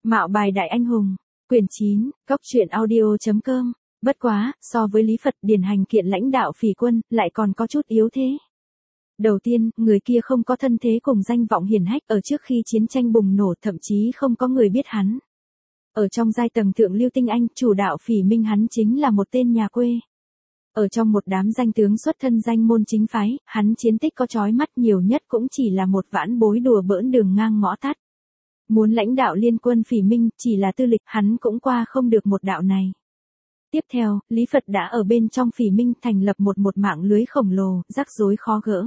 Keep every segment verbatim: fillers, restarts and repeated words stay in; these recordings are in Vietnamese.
Mạo bài đại anh hùng, quyển chín, góc truyện audio.com. Bất quá, so với Lý Phật, điển hành kiện lãnh đạo phỉ quân, lại còn có chút yếu thế. Đầu tiên, người kia không có thân thế cùng danh vọng hiển hách ở trước khi chiến tranh bùng nổ, thậm chí không có người biết hắn. Ở trong giai tầng thượng lưu tinh anh, chủ đạo phỉ minh hắn chính là một tên nhà quê. Ở trong một đám danh tướng xuất thân danh môn chính phái, hắn chiến tích có chói mắt, nhiều nhất cũng chỉ là một vãn bối đùa bỡn đường ngang ngõ tắt. Muốn lãnh đạo liên quân phỉ minh, chỉ là tư lịch, hắn cũng qua không được một đạo này. Tiếp theo, Lý Phật đã ở bên trong phỉ minh thành lập một một mạng lưới khổng lồ, rắc rối khó gỡ.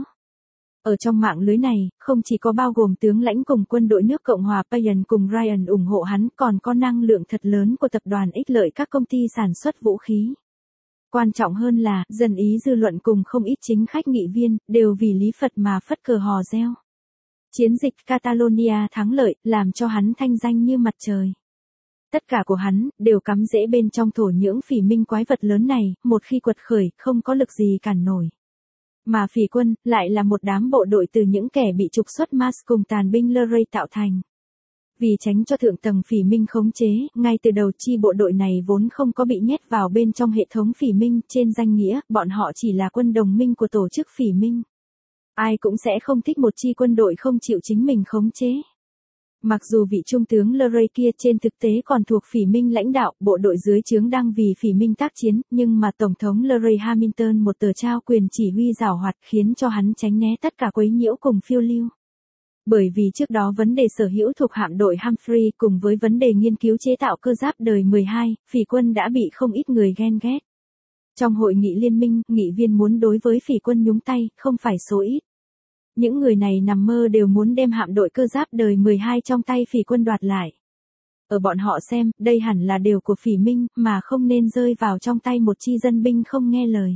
Ở trong mạng lưới này, không chỉ có bao gồm tướng lãnh cùng quân đội nước Cộng hòa Payan cùng Ryan ủng hộ hắn, còn có năng lượng thật lớn của tập đoàn ích lợi các công ty sản xuất vũ khí. Quan trọng hơn là, dân ý dư luận cùng không ít chính khách nghị viên, đều vì Lý Phật mà phất cờ hò reo. Chiến dịch Catalonia thắng lợi, làm cho hắn thanh danh như mặt trời. Tất cả của hắn, đều cắm rễ bên trong thổ nhưỡng phỉ minh quái vật lớn này, một khi quật khởi, không có lực gì cản nổi. Mà phỉ quân, lại là một đám bộ đội từ những kẻ bị trục xuất Mars cùng tàn binh Luray tạo thành. Vì tránh cho thượng tầng phỉ minh khống chế, ngay từ đầu chi bộ đội này vốn không có bị nhét vào bên trong hệ thống phỉ minh, trên danh nghĩa, bọn họ chỉ là quân đồng minh của tổ chức phỉ minh. Ai cũng sẽ không thích một chi quân đội không chịu chính mình khống chế. Mặc dù vị trung tướng Luray kia trên thực tế còn thuộc phỉ minh lãnh đạo, bộ đội dưới trướng đang vì phỉ minh tác chiến, nhưng mà Tổng thống Luray Hamilton một tờ trao quyền chỉ huy giảo hoạt khiến cho hắn tránh né tất cả quấy nhiễu cùng phiêu lưu. Bởi vì trước đó vấn đề sở hữu thuộc hạm đội Humphrey cùng với vấn đề nghiên cứu chế tạo cơ giáp đời mười hai, phỉ quân đã bị không ít người ghen ghét. Trong hội nghị liên minh, nghị viên muốn đối với phỉ quân nhúng tay, không phải số ít. Những người này nằm mơ đều muốn đem hạm đội cơ giáp đời mười hai trong tay phỉ quân đoạt lại. Ở bọn họ xem, đây hẳn là điều của phỉ minh, mà không nên rơi vào trong tay một chi dân binh không nghe lời.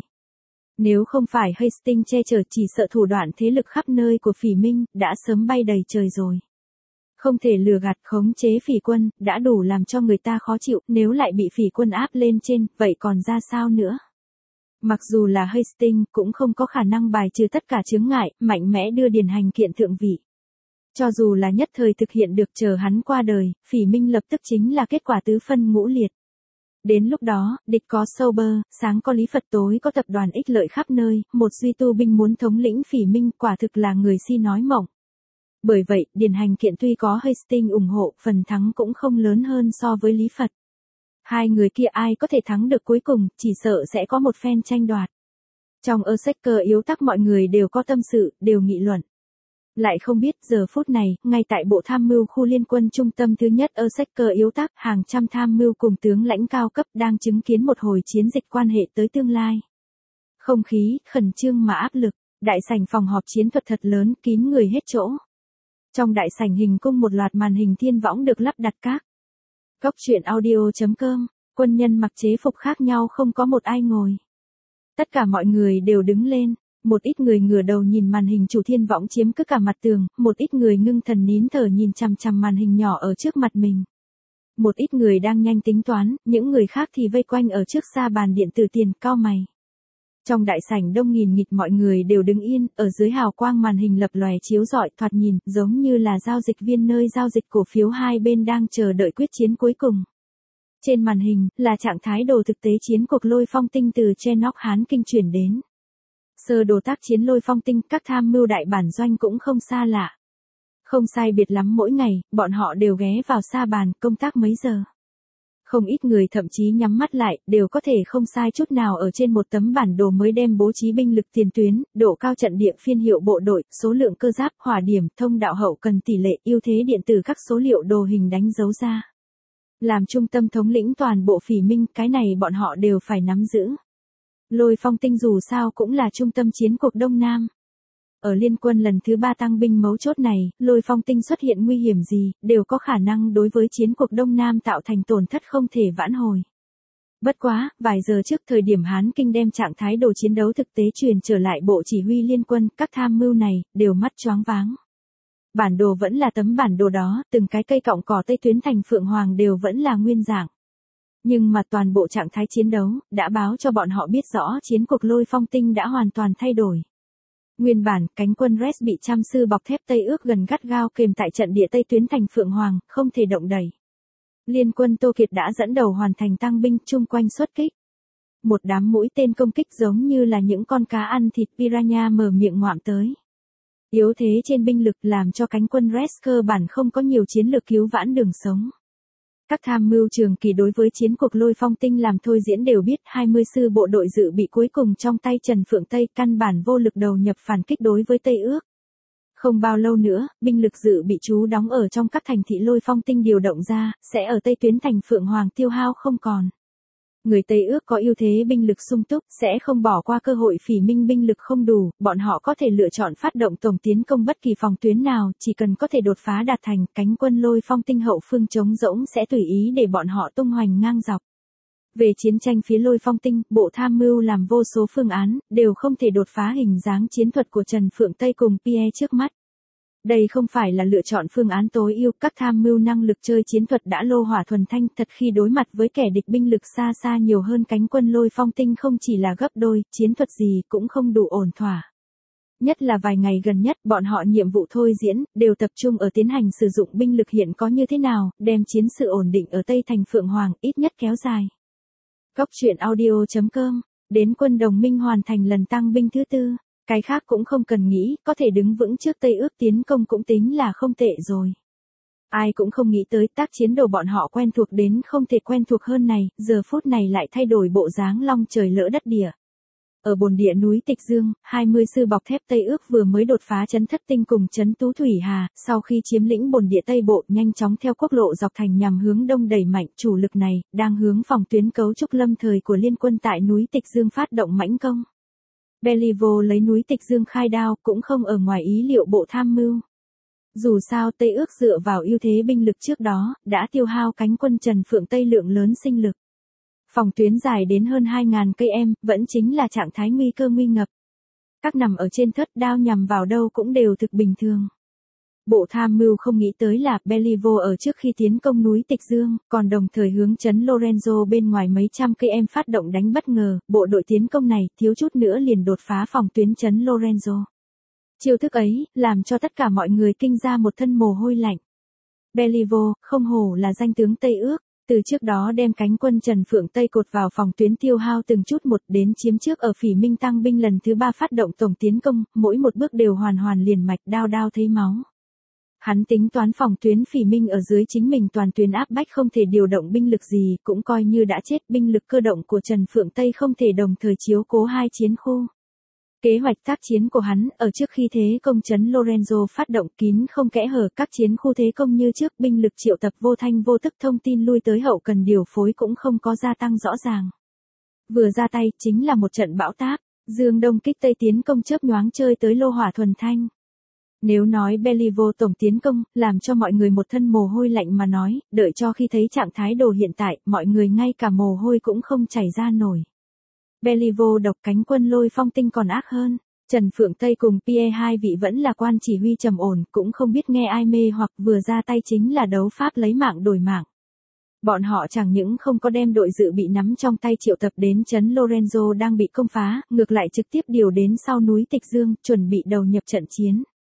Nếu không phải Hastings che chở, chỉ sợ thủ đoạn thế lực khắp nơi của phỉ minh, đã sớm bay đầy trời rồi. Không thể lừa gạt khống chế phỉ quân, đã đủ làm cho người ta khó chịu, nếu lại bị phỉ quân áp lên trên, vậy còn ra sao nữa? Mặc dù là Hastings, cũng không có khả năng bài trừ tất cả chướng ngại, mạnh mẽ đưa điển hành kiện thượng vị. Cho dù là nhất thời thực hiện được, chờ hắn qua đời, phỉ minh lập tức chính là kết quả tứ phân ngũ liệt. Đến lúc đó, địch có Sauber, sáng có Lý Phật, tối có tập đoàn ích lợi khắp nơi, một duy tu binh muốn thống lĩnh phỉ minh, quả thực là người si nói mộng. Bởi vậy, điển hành kiện tuy có Hastings ủng hộ, phần thắng cũng không lớn hơn so với Lý Phật. Hai người kia ai có thể thắng được cuối cùng, chỉ sợ sẽ có một phen tranh đoạt. Trong Exchequer yếu tắc mọi người đều có tâm sự, đều nghị luận. Lại không biết giờ phút này, ngay tại bộ tham mưu khu liên quân trung tâm thứ nhất Exchequer yếu tắc, hàng trăm tham mưu cùng tướng lãnh cao cấp đang chứng kiến một hồi chiến dịch quan hệ tới tương lai. Không khí, khẩn trương mà áp lực, đại sảnh phòng họp chiến thuật thật lớn, kín người hết chỗ. Trong đại sảnh hình cung một loạt màn hình thiên võng được lắp đặt các. Góc truyện audio.com, quân nhân mặc chế phục khác nhau không có một ai ngồi. Tất cả mọi người đều đứng lên, một ít người ngửa đầu nhìn màn hình chủ thiên võng chiếm cứ cả mặt tường, một ít người ngưng thần nín thở nhìn chằm chằm màn hình nhỏ ở trước mặt mình. Một ít người đang nhanh tính toán, những người khác thì vây quanh ở trước xa bàn điện tử tiền, cau mày. Trong đại sảnh đông nghìn nghịt mọi người đều đứng yên, ở dưới hào quang màn hình lập lòe chiếu rọi, thoạt nhìn, giống như là giao dịch viên nơi giao dịch cổ phiếu hai bên đang chờ đợi quyết chiến cuối cùng. Trên màn hình, là trạng thái đồ thực tế chiến cuộc Lôi Phong Tinh từ Chenock Hán Kinh chuyển đến. Sơ đồ tác chiến Lôi Phong Tinh, các tham mưu đại bản doanh cũng không xa lạ. Không sai biệt lắm mỗi ngày, bọn họ đều ghé vào xa bàn, công tác mấy giờ. Không ít người thậm chí nhắm mắt lại, đều có thể không sai chút nào ở trên một tấm bản đồ mới đem bố trí binh lực tiền tuyến, độ cao trận địa phiên hiệu bộ đội, số lượng cơ giáp, hỏa điểm, thông đạo hậu cần tỷ lệ, ưu thế điện tử các số liệu đồ hình đánh dấu ra. Làm trung tâm thống lĩnh toàn bộ phỉ minh, cái này bọn họ đều phải nắm giữ. Lôi Phong Tinh dù sao cũng là trung tâm chiến cuộc Đông Nam. Ở liên quân lần thứ ba tăng binh mấu chốt này, Lôi Phong Tinh xuất hiện nguy hiểm gì, đều có khả năng đối với chiến cuộc Đông Nam tạo thành tổn thất không thể vãn hồi. Bất quá, vài giờ trước thời điểm Hán Kinh đem trạng thái đồ chiến đấu thực tế truyền trở lại bộ chỉ huy liên quân, các tham mưu này, đều mắt choáng váng. Bản đồ vẫn là tấm bản đồ đó, từng cái cây cọng cỏ tây tuyến thành Phượng Hoàng đều vẫn là nguyên dạng. Nhưng mà toàn bộ trạng thái chiến đấu, đã báo cho bọn họ biết rõ chiến cuộc Lôi Phong Tinh đã hoàn toàn thay đổi. Nguyên bản, cánh quân Res bị trăm sư bọc thép Tây ước gần gắt gao kềm tại trận địa Tây tuyến thành Phượng Hoàng, không thể động đẩy. Liên quân Tô Kiệt đã dẫn đầu hoàn thành tăng binh chung quanh xuất kích. Một đám mũi tên công kích giống như là những con cá ăn thịt piranha mở miệng ngoạm tới. Yếu thế trên binh lực làm cho cánh quân Red cơ bản không có nhiều chiến lược cứu vãn đường sống. Các tham mưu trường kỳ đối với chiến cuộc Lôi Phong Tinh làm thôi diễn đều biết hai mươi sư bộ đội dự bị cuối cùng trong tay Trần Phượng Tây căn bản vô lực đầu nhập phản kích đối với Tây Ước. Không bao lâu nữa, binh lực dự bị trú đóng ở trong các thành thị Lôi Phong Tinh điều động ra, sẽ ở Tây tuyến thành Phượng Hoàng tiêu hao không còn. Người Tây Ước có ưu thế binh lực sung túc, sẽ không bỏ qua cơ hội phỉ minh binh lực không đủ, bọn họ có thể lựa chọn phát động tổng tiến công bất kỳ phòng tuyến nào, chỉ cần có thể đột phá đạt thành, cánh quân Lôi Phong Tinh hậu phương trống rỗng sẽ tùy ý để bọn họ tung hoành ngang dọc. Về chiến tranh phía Lôi Phong Tinh, Bộ Tham mưu làm vô số phương án, đều không thể đột phá hình dáng chiến thuật của Trần Phượng Tây cùng Pierre trước mắt. Đây không phải là lựa chọn phương án tối ưu, các tham mưu năng lực chơi chiến thuật đã lô hỏa thuần thanh, thật khi đối mặt với kẻ địch binh lực xa xa nhiều hơn cánh quân Lôi Phong Tinh không chỉ là gấp đôi, chiến thuật gì cũng không đủ ổn thỏa. Nhất là vài ngày gần nhất, bọn họ nhiệm vụ thôi diễn, đều tập trung ở tiến hành sử dụng binh lực hiện có như thế nào, đem chiến sự ổn định ở Tây thành Phượng Hoàng, ít nhất kéo dài. Góc truyện audio chấm com, đến quân đồng minh hoàn thành lần tăng binh thứ tư. Cái khác cũng không cần nghĩ, có thể đứng vững trước Tây Ước tiến công cũng tính là không tệ rồi. Ai cũng không nghĩ tới tác chiến đồ bọn họ quen thuộc đến không thể quen thuộc hơn này, giờ phút này lại thay đổi bộ dáng long trời lỡ đất địa. Ở bồn địa núi Tịch Dương, hai mươi sư bọc thép Tây Ước vừa mới đột phá trấn Thất Tinh cùng trấn Tú Thủy Hà, sau khi chiếm lĩnh bồn địa Tây Bộ nhanh chóng theo quốc lộ dọc thành nhằm hướng đông đẩy mạnh, chủ lực này, đang hướng phòng tuyến cấu trúc lâm thời của liên quân tại núi Tịch Dương phát động mãnh công. Beliveau lấy núi Tịch Dương khai đao cũng không ở ngoài ý liệu Bộ Tham mưu. Dù sao Tây Ước dựa vào ưu thế binh lực trước đó, đã tiêu hao cánh quân Trần Phượng Tây lượng lớn sinh lực. Phòng tuyến dài đến hơn hai nghìn cây em, vẫn chính là trạng thái nguy cơ nguy ngập. Các nằm ở trên thớt đao nhằm vào đâu cũng đều thực bình thường. Bộ Tham mưu không nghĩ tới là Beliveau ở trước khi tiến công núi Tịch Dương, còn đồng thời hướng trấn Lorenzo bên ngoài mấy trăm cây em phát động đánh bất ngờ, bộ đội tiến công này thiếu chút nữa liền đột phá phòng tuyến trấn Lorenzo. Chiêu thức ấy, làm cho tất cả mọi người kinh ra một thân mồ hôi lạnh. Beliveau, không hổ là danh tướng Tây Ước, từ trước đó đem cánh quân Trần Phượng Tây cột vào phòng tuyến tiêu hao từng chút một đến chiếm trước ở Phỉ Minh tăng binh lần thứ ba phát động tổng tiến công, mỗi một bước đều hoàn hoàn liền mạch đao đao thấy máu. Hắn tính toán phòng tuyến Phỉ Minh ở dưới chính mình toàn tuyến áp bách không thể điều động binh lực gì, cũng coi như đã chết, binh lực cơ động của Trần Phượng Tây không thể đồng thời chiếu cố hai chiến khu. Kế hoạch tác chiến của hắn, ở trước khi thế công trấn Lorenzo phát động kín không kẽ hở, các chiến khu thế công như trước, binh lực triệu tập vô thanh vô tức, thông tin lui tới hậu cần điều phối cũng không có gia tăng rõ ràng. Vừa ra tay, chính là một trận bão táp, dương đông kích tây tiến công chớp nhoáng chơi tới lô hỏa thuần thanh. Nếu nói Beliveau tổng tiến công, làm cho mọi người một thân mồ hôi lạnh mà nói, đợi cho khi thấy trạng thái đồ hiện tại, mọi người ngay cả mồ hôi cũng không chảy ra nổi. Beliveau độc cánh quân Lôi Phong Tinh còn ác hơn. Trần Phượng Tây cùng Pierre hai vị vẫn là quan chỉ huy trầm ổn, cũng không biết nghe ai mê hoặc vừa ra tay chính là đấu pháp lấy mạng đổi mạng. Bọn họ chẳng những không có đem đội dự bị nắm trong tay triệu tập đến trấn Lorenzo đang bị công phá, ngược lại trực tiếp điều đến sau núi Tịch Dương, chuẩn bị đầu nhập trận chiến.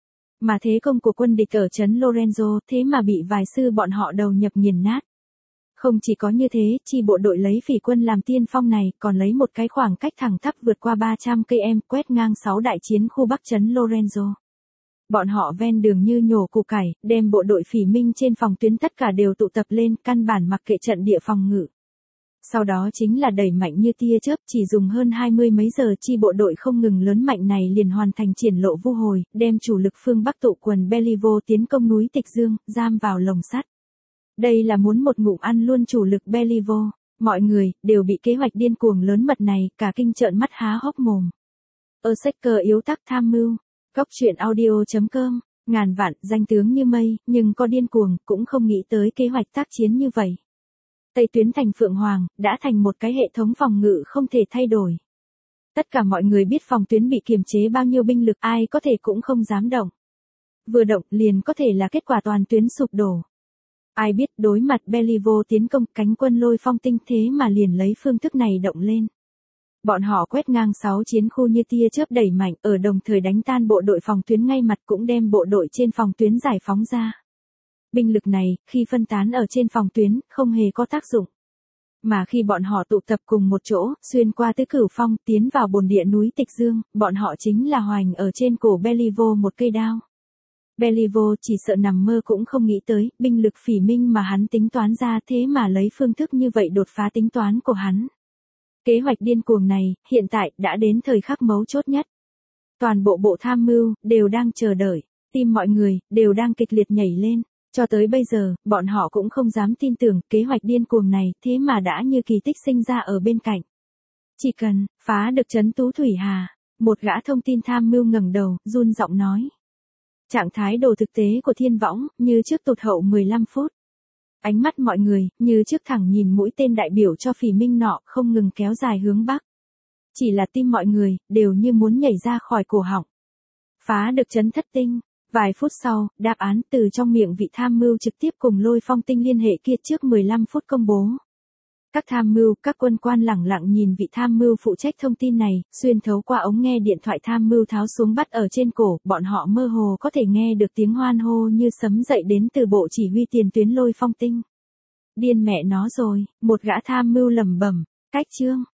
Mà thế công của quân địch ở trấn Lorenzo, thế mà bị vài sư bọn họ đầu nhập nghiền nát. Không chỉ có như thế, chi bộ đội lấy Phỉ quân làm tiên phong này, còn lấy một cái khoảng cách thẳng tắp vượt qua ba trăm cây em, quét ngang sáu đại chiến khu bắc trấn Lorenzo. Bọn họ ven đường như nhổ củ cải, đem bộ đội Phỉ Minh trên phòng tuyến tất cả đều tụ tập lên, căn bản mặc kệ trận địa phòng ngự. Sau đó chính là đẩy mạnh như tia chớp, chỉ dùng hơn hai mươi mấy giờ chi bộ đội không ngừng lớn mạnh này liền hoàn thành triển lộ vu hồi, đem chủ lực phương Bắc tụ quần Beliveau tiến công núi Tịch Dương, giam vào lồng sắt. Đây là muốn một ngụm ăn luôn chủ lực Beliveau, mọi người đều bị kế hoạch điên cuồng lớn mật này cả kinh trợn mắt há hốc mồm. Ở sách cờ yếu tắc tham mưu, góc truyện audio chấm com, ngàn vạn danh tướng như mây, nhưng có điên cuồng cũng không nghĩ tới kế hoạch tác chiến như vậy. Tây tuyến thành Phượng Hoàng, đã thành một cái hệ thống phòng ngự không thể thay đổi. Tất cả mọi người biết phòng tuyến bị kiềm chế bao nhiêu binh lực, ai có thể cũng không dám động. Vừa động liền có thể là kết quả toàn tuyến sụp đổ. Ai biết đối mặt Beliveau tiến công, cánh quân Lôi Phong Tinh thế mà liền lấy phương thức này động lên. Bọn họ quét ngang sáu chiến khu như tia chớp đẩy mạnh, ở đồng thời đánh tan bộ đội phòng tuyến ngay mặt cũng đem bộ đội trên phòng tuyến giải phóng ra. Binh lực này, khi phân tán ở trên phòng tuyến, không hề có tác dụng. Mà khi bọn họ tụ tập cùng một chỗ, xuyên qua tứ cửu phong, tiến vào bồn địa núi Tịch Dương, bọn họ chính là hoành ở trên cổ Beliveau một cây đao. Beliveau chỉ sợ nằm mơ cũng không nghĩ tới, binh lực phỉ minh mà hắn tính toán ra thế mà lấy phương thức như vậy đột phá tính toán của hắn. Kế hoạch điên cuồng này, hiện tại, đã đến thời khắc mấu chốt nhất. Toàn bộ bộ tham mưu, đều đang chờ đợi, tim mọi người, đều đang kịch liệt nhảy lên. Cho tới bây giờ, bọn họ cũng không dám tin tưởng, kế hoạch điên cuồng này, thế mà đã như kỳ tích sinh ra ở bên cạnh. Chỉ cần, phá được trấn Tú Thủy Hà, một gã thông tin tham mưu ngẩng đầu, run giọng nói. Trạng thái đồ thực tế của Thiên Võng, như trước tụt hậu mười lăm phút. Ánh mắt mọi người, như trước thẳng nhìn mũi tên đại biểu cho phỉ minh nọ, không ngừng kéo dài hướng bắc. Chỉ là tim mọi người, đều như muốn nhảy ra khỏi cổ họng. Phá được trấn Thất Tinh. Vài phút sau, đáp án từ trong miệng vị tham mưu trực tiếp cùng Lôi Phong Tinh liên hệ kia trước mười lăm phút công bố. Các tham mưu, các quân quan lẳng lặng nhìn vị tham mưu phụ trách thông tin này, xuyên thấu qua ống nghe điện thoại tham mưu tháo xuống bắt ở trên cổ, bọn họ mơ hồ có thể nghe được tiếng hoan hô như sấm dậy đến từ bộ chỉ huy tiền tuyến Lôi Phong Tinh. Điên mẹ nó rồi, một gã tham mưu lẩm bẩm, cách chương.